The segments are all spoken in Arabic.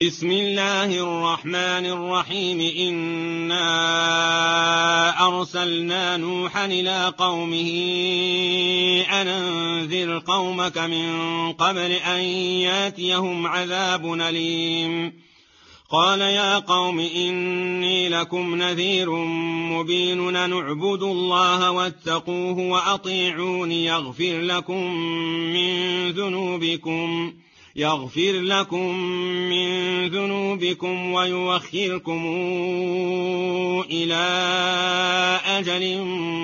بسم الله الرحمن الرحيم. إنا أرسلنا نوحا إلى قومه أن أنذر قومك من قبل أن ياتيهم عذاب أليم. قال يا قوم إني لكم نذير مبين أن اعبدوا الله واتقوه وأطيعون يغفر لكم من ذنوبكم ويؤخركم إلى أجل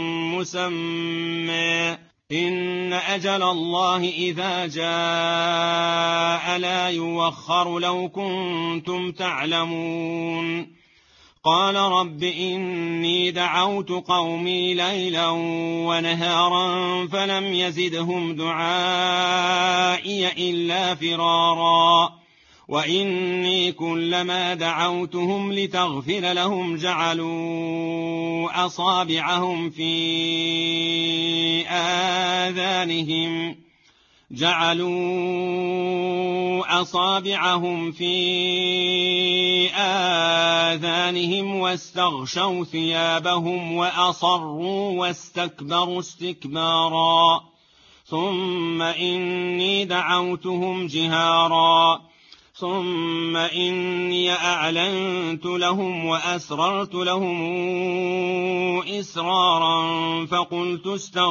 مسمى إن أجل الله إذا جاء لا يوخر لو كنتم تعلمون. قال رب إني دعوت قومي ليلا ونهارا فلم يزدهم دعائي إلا فرارا وإني كلما دعوتهم لتغفر لهم جعلوا أصابعهم في آذانهم واستغشوا ثيابهم وأصروا واستكبروا استكبارا. ثم إني دعوتهم جهارا ثم إني أعلنت لهم وأسررت لهم إسرارا فقلت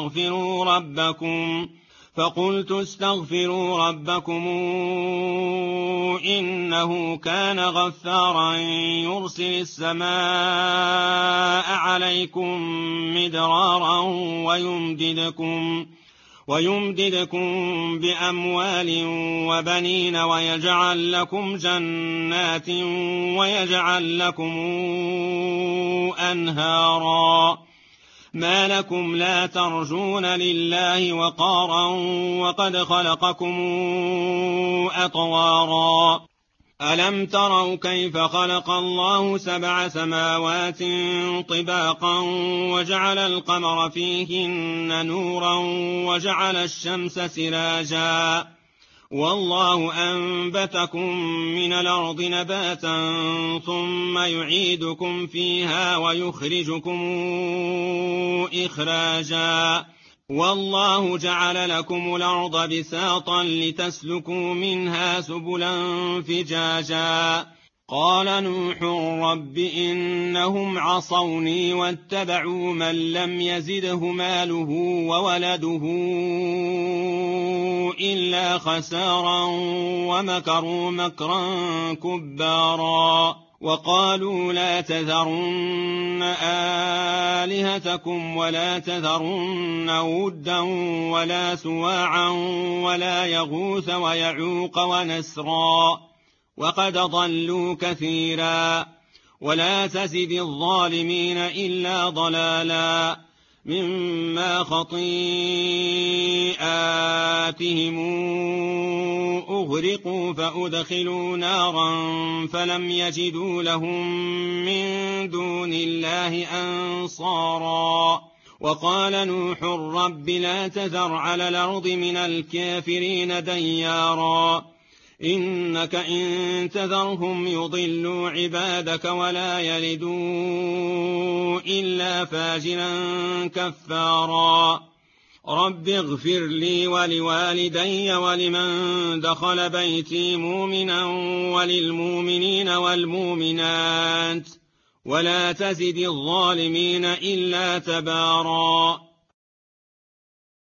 استغفروا ربكم إنه كان غفارا يرسل السماء عليكم مدرارا ويمددكم بأموال وبنين ويجعل لكم جنات ويجعل لكم أنهارا. ما لكم لا ترجون لله وقارا وقد خلقكم أطوارا. ألم تروا كيف خلق الله 7 سماوات طباقا وجعل القمر فيهن نورا وجعل الشمس سراجا والله أنبتكم من الأرض نباتا ثم يعيدكم فيها ويخرجكم إخراجا والله جعل لكم الأرض بساطا لتسلكوا منها سبلا فجاجا. قال نوح رب إنهم عصوني واتبعوا من لم يزده ماله وولده إلا خسارا ومكروا مكرا كبارا. وقالوا لا تذرن آلهتكم ولا تذرن ودا ولا سواعا ولا يغوث ويعوق ونسرا وقد ضلوا كثيرا ولا تزد الظالمين إلا ضلالا مما خطيئاتهم أغرقوا فأدخلوا نارا فلم يجدوا لهم من دون الله أنصارا. وقال نوح رب لا تذر على الأرض من الكافرين ديارا إنك إن تذرهم يضلوا عبادك ولا يلدوا إلا فاجرا كفارا. رب اغفر لي ولوالدي ولمن دخل بيتي مؤمنا وللمؤمنين والمؤمنات ولا تزد الظالمين إلا تبارا.